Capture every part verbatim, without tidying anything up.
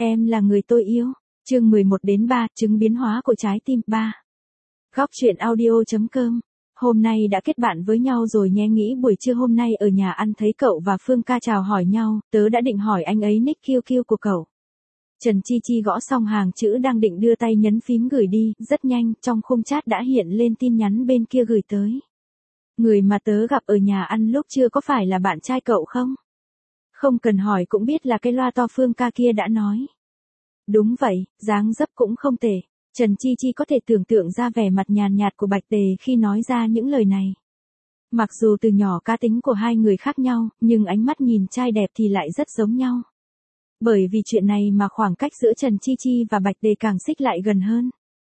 Em là người tôi yêu. Chương mười một đến ba, chứng biến hóa của trái tim ba. Góc truyện audio.com. Hôm nay đã kết bạn với nhau rồi nhé, nghĩ buổi trưa hôm nay ở nhà ăn thấy cậu và Phương ca chào hỏi nhau, tớ đã định hỏi anh ấy nick kiu kiu của cậu. Trần Chi Chi gõ xong hàng chữ đang định đưa tay nhấn phím gửi đi, rất nhanh, trong khung chat đã hiện lên tin nhắn bên kia gửi tới. Người mà tớ gặp ở nhà ăn lúc trưa có phải là bạn trai cậu không? Không cần hỏi cũng biết là cái loa to Phương ca kia đã nói. Đúng vậy, dáng dấp cũng không tệ. Trần Chi Chi có thể tưởng tượng ra vẻ mặt nhàn nhạt của Bạch Tề khi nói ra những lời này. Mặc dù từ nhỏ cá tính của hai người khác nhau, nhưng ánh mắt nhìn trai đẹp thì lại rất giống nhau. Bởi vì chuyện này mà khoảng cách giữa Trần Chi Chi và Bạch Tề càng xích lại gần hơn.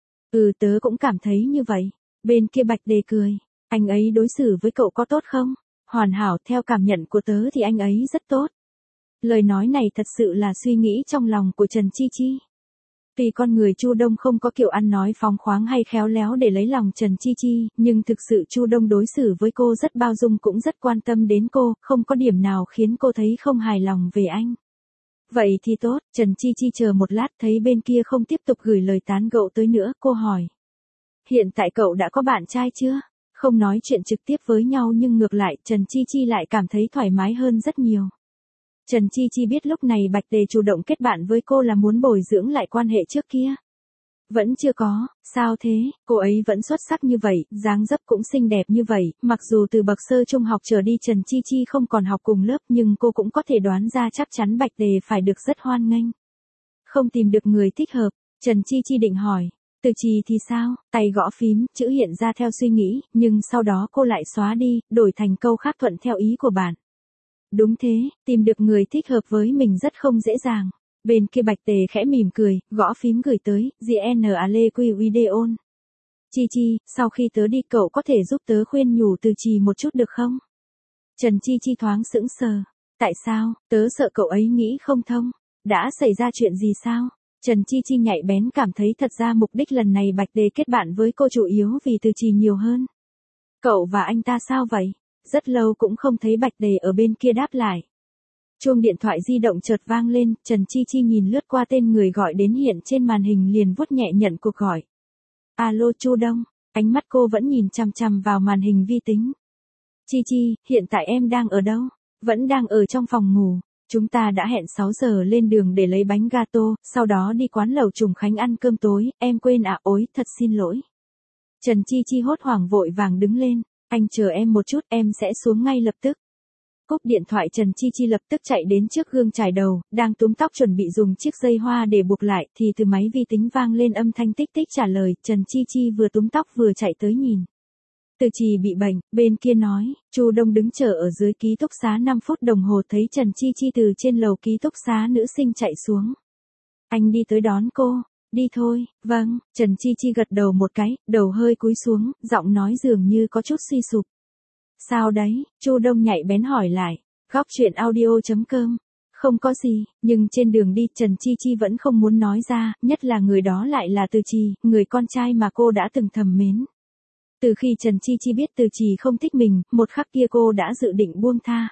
Ừ, tớ cũng cảm thấy như vậy. Bên kia Bạch Tề cười. Anh ấy đối xử với cậu có tốt không? Hoàn hảo, theo cảm nhận của tớ thì anh ấy rất tốt. Lời nói này thật sự là suy nghĩ trong lòng của Trần Chi Chi. Tuy con người Chu Đông không có kiểu ăn nói phóng khoáng hay khéo léo để lấy lòng Trần Chi Chi, nhưng thực sự Chu Đông đối xử với cô rất bao dung, cũng rất quan tâm đến cô, không có điểm nào khiến cô thấy không hài lòng về anh. Vậy thì tốt, Trần Chi Chi chờ một lát thấy bên kia không tiếp tục gửi lời tán gẫu tới nữa, cô hỏi. Hiện tại cậu đã có bạn trai chưa? Không nói chuyện trực tiếp với nhau nhưng ngược lại Trần Chi Chi lại cảm thấy thoải mái hơn rất nhiều. Trần Chi Chi biết lúc này Bạch Tề chủ động kết bạn với cô là muốn bồi dưỡng lại quan hệ trước kia. Vẫn chưa có, sao thế, cô ấy vẫn xuất sắc như vậy, dáng dấp cũng xinh đẹp như vậy, mặc dù từ bậc sơ trung học trở đi Trần Chi Chi không còn học cùng lớp nhưng cô cũng có thể đoán ra chắc chắn Bạch Tề phải được rất hoan nghênh. Không tìm được người thích hợp, Trần Chi Chi định hỏi, Từ Trì thì sao, tay gõ phím, chữ hiện ra theo suy nghĩ, nhưng sau đó cô lại xóa đi, đổi thành câu khác thuận theo ý của bạn. Đúng thế, tìm được người thích hợp với mình rất không dễ dàng. Bên kia Bạch Tề khẽ mỉm cười, gõ phím gửi tới, giê en a lê quy video. Chi Chi, sau khi tớ đi cậu có thể giúp tớ khuyên nhủ Từ Trì một chút được không? Trần Chi Chi thoáng sững sờ. Tại sao, tớ sợ cậu ấy nghĩ không thông. Đã xảy ra chuyện gì sao? Trần Chi Chi nhạy bén cảm thấy thật ra mục đích lần này Bạch Tề kết bạn với cô chủ yếu vì Từ Trì nhiều hơn. Cậu và anh ta sao vậy? Rất lâu cũng không thấy Bạch Tề ở bên kia đáp lại. Chuông điện thoại di động chợt vang lên, Trần Chi Chi nhìn lướt qua tên người gọi đến hiện trên màn hình liền vuốt nhẹ nhận cuộc gọi. Alo Chu Đông, ánh mắt cô vẫn nhìn chằm chằm vào màn hình vi tính. Chi Chi, hiện tại em đang ở đâu? Vẫn đang ở trong phòng ngủ. Chúng ta đã hẹn sáu giờ lên đường để lấy bánh gato, sau đó đi quán lẩu Trùng Khánh ăn cơm tối, em quên à, ối, thật xin lỗi. Trần Chi Chi hốt hoảng vội vàng đứng lên. Anh chờ em một chút, em sẽ xuống ngay lập tức. Cúp điện thoại Trần Chi Chi lập tức chạy đến trước gương chải đầu, đang túm tóc chuẩn bị dùng chiếc dây hoa để buộc lại, thì từ máy vi tính vang lên âm thanh tích tích trả lời, Trần Chi Chi vừa túm tóc vừa chạy tới nhìn. Từ Trì bị bệnh, bên kia nói, Chu Đông đứng chờ ở dưới ký túc xá năm phút đồng hồ thấy Trần Chi Chi từ trên lầu ký túc xá nữ sinh chạy xuống. Anh đi tới đón cô. Đi thôi, vâng, Trần Chi Chi gật đầu một cái, đầu hơi cúi xuống, giọng nói dường như có chút suy sụp. Sao đấy, Chu Đông nhạy bén hỏi lại, góc truyện audio.com. Không có gì, nhưng trên đường đi Trần Chi Chi vẫn không muốn nói ra, nhất là người đó lại là Từ Trì, người con trai mà cô đã từng thầm mến. Từ khi Trần Chi Chi biết Từ Trì không thích mình, một khắc kia cô đã dự định buông tha.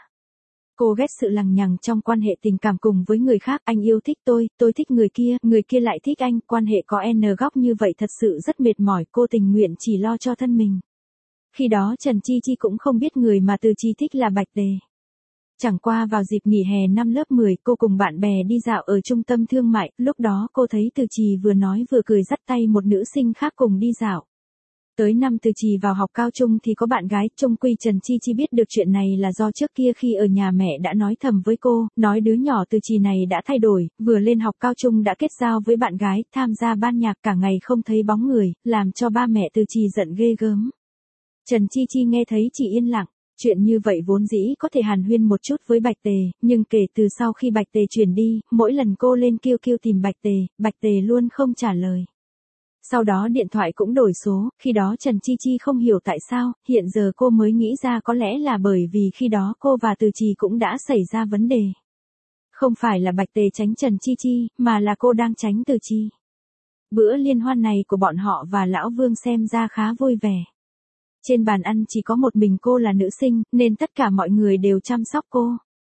Cô ghét sự lằng nhằng trong quan hệ tình cảm cùng với người khác, anh yêu thích tôi, tôi thích người kia, người kia lại thích anh, quan hệ có N góc như vậy thật sự rất mệt mỏi, cô tình nguyện chỉ lo cho thân mình. Khi đó Trần Chi Chi cũng không biết người mà Từ Trì thích là Bạch Tề. Chẳng qua vào dịp nghỉ hè năm lớp mười, cô cùng bạn bè đi dạo ở trung tâm thương mại, lúc đó cô thấy Từ Trì vừa nói vừa cười dắt tay một nữ sinh khác cùng đi dạo. Tới năm Từ Trì vào học cao trung thì có bạn gái, chung quy Trần Chi Chi biết được chuyện này là do trước kia khi ở nhà mẹ đã nói thầm với cô, nói đứa nhỏ Từ Trì này đã thay đổi, vừa lên học cao trung đã kết giao với bạn gái, tham gia ban nhạc cả ngày không thấy bóng người, làm cho ba mẹ Từ Trì giận ghê gớm. Trần Chi Chi nghe thấy chỉ yên lặng, chuyện như vậy vốn dĩ có thể hàn huyên một chút với Bạch Tề, nhưng kể từ sau khi Bạch Tề chuyển đi, mỗi lần cô lên kêu kêu tìm Bạch Tề, Bạch Tề luôn không trả lời. Sau đó điện thoại cũng đổi số, khi đó Trần Chi Chi không hiểu tại sao, hiện giờ cô mới nghĩ ra có lẽ là bởi vì khi đó cô và Từ Trì cũng đã xảy ra vấn đề. Không phải là Bạch Tề tránh Trần Chi Chi, mà là cô đang tránh Từ Trì. Bữa liên hoan này của bọn họ và Lão Vương xem ra khá vui vẻ. Trên bàn ăn chỉ có một mình cô là nữ sinh, nên tất cả mọi người đều chăm sóc cô.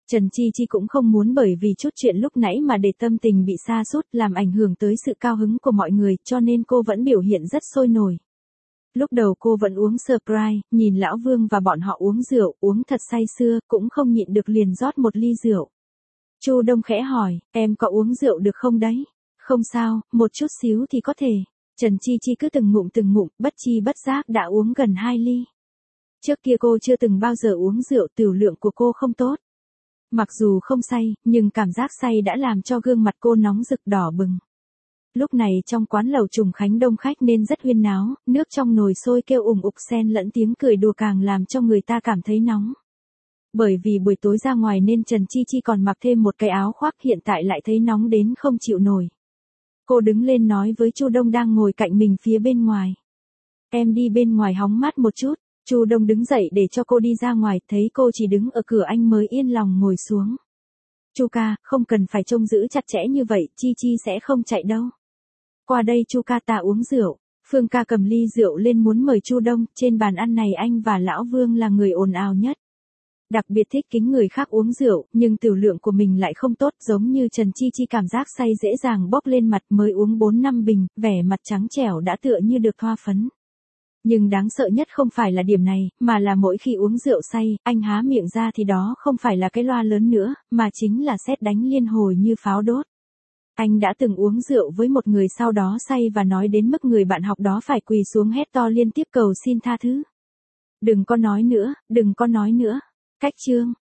Trần Chi Chi cũng không muốn bởi vì chút chuyện lúc nãy mà để tâm tình bị sa sút làm ảnh hưởng tới sự cao hứng của mọi người, cho nên cô vẫn biểu hiện rất sôi nổi. Lúc đầu cô vẫn uống Sprite, nhìn Lão Vương và bọn họ uống rượu, uống thật say sưa, cũng không nhịn được liền rót một ly rượu. Chu Đông khẽ hỏi, em có uống rượu được không đấy? Không sao, một chút xíu thì có thể. Trần Chi Chi cứ từng ngụm từng ngụm, bất chi bất giác đã uống gần hai ly. Trước kia cô chưa từng bao giờ uống rượu, tiểu lượng của cô không tốt. Mặc dù không say, nhưng cảm giác say đã làm cho gương mặt cô nóng rực đỏ bừng. Lúc này trong quán lẩu Trùng Khánh đông khách nên rất huyên náo, nước trong nồi sôi kêu ùng ục xen lẫn tiếng cười đùa càng làm cho người ta cảm thấy nóng. Bởi vì buổi tối ra ngoài nên Trần Chi Chi còn mặc thêm một cái áo khoác, hiện tại lại thấy nóng đến không chịu nổi. Cô đứng lên nói với Chu Đông đang ngồi cạnh mình phía bên ngoài. Em đi bên ngoài hóng mát một chút. Chu Đông đứng dậy để cho cô đi ra ngoài, thấy cô chỉ đứng ở cửa anh mới yên lòng ngồi xuống. Chu ca, không cần phải trông giữ chặt chẽ như vậy, Chi Chi sẽ không chạy đâu. Qua đây Chu ca ta uống rượu. Phương ca cầm ly rượu lên muốn mời Chu Đông, trên bàn ăn này anh và Lão Vương là người ồn ào nhất. Đặc biệt thích kính người khác uống rượu, nhưng tiểu lượng của mình lại không tốt, giống như Trần Chi Chi cảm giác say dễ dàng bốc lên mặt, mới uống bốn năm bình, vẻ mặt trắng trẻo đã tựa như được thoa phấn. Nhưng đáng sợ nhất không phải là điểm này, mà là mỗi khi uống rượu say, anh há miệng ra thì đó không phải là cái loa lớn nữa, mà chính là sét đánh liên hồi như pháo đốt. Anh đã từng uống rượu với một người sau đó say và nói đến mức người bạn học đó phải quỳ xuống hét to liên tiếp cầu xin tha thứ. Đừng có nói nữa, đừng có nói nữa. Cách chương.